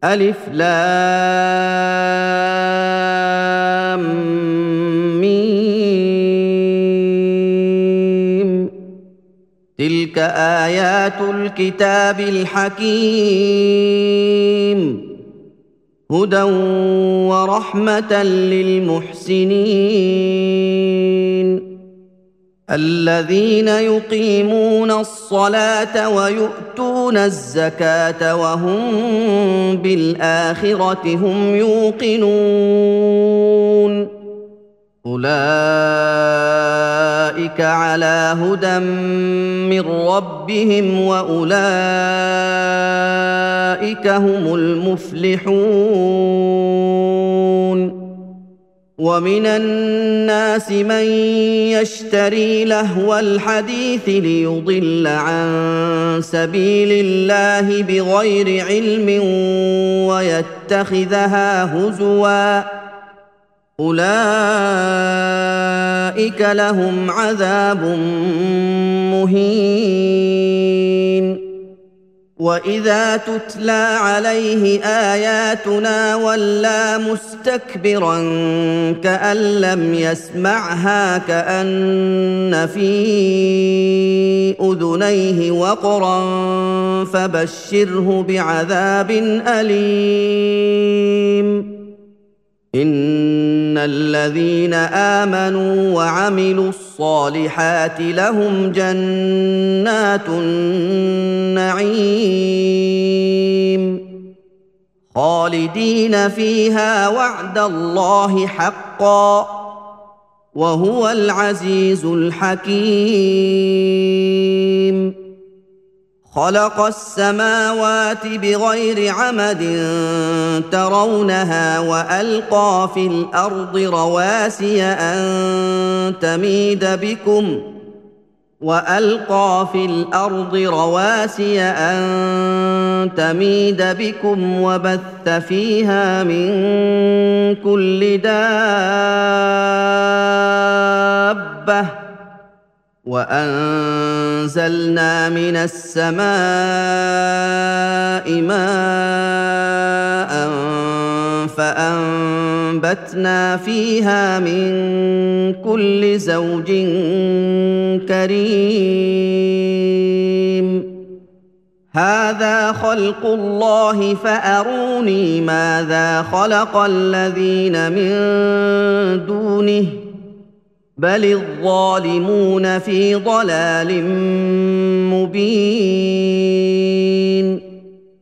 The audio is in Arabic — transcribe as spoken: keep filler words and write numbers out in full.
ألف لام ميم. تلك آيات الكتاب الحكيم هدى ورحمة للمحسنين الذين يقيمون الصلاة ويؤتون الزكاة وهم بالآخرة هم يوقنون أولئك على هدى من ربهم وأولئك هم المفلحون ومن الناس من يشتري لهو الحديث ليضل عن سبيل الله بغير علم ويتخذها هزوا أولئك لهم عذاب مهين وإذا تتلى عليه آياتنا ولى مستكبرا كأن لم يسمعها كأن في أذنيه وقرا فبشره بعذاب أليم إن الذين آمنوا وعملوا الصالحات لهم جنات النعيم خالدين فيها وعد الله حقا وهو العزيز الحكيم خلق السماوات بغير عمد ترونها وألقى في الأرض رواسي أن تميد بكم وألقى في الأرض رواسي أن تميد بكم وبث فيها من كل دابة وأنزلنا من السماء ماء فأنبتنا فيها من كل زوج كريم هذا خلق الله فأروني ماذا خلق الذين من دونه بل الظالمون في ضلال مبين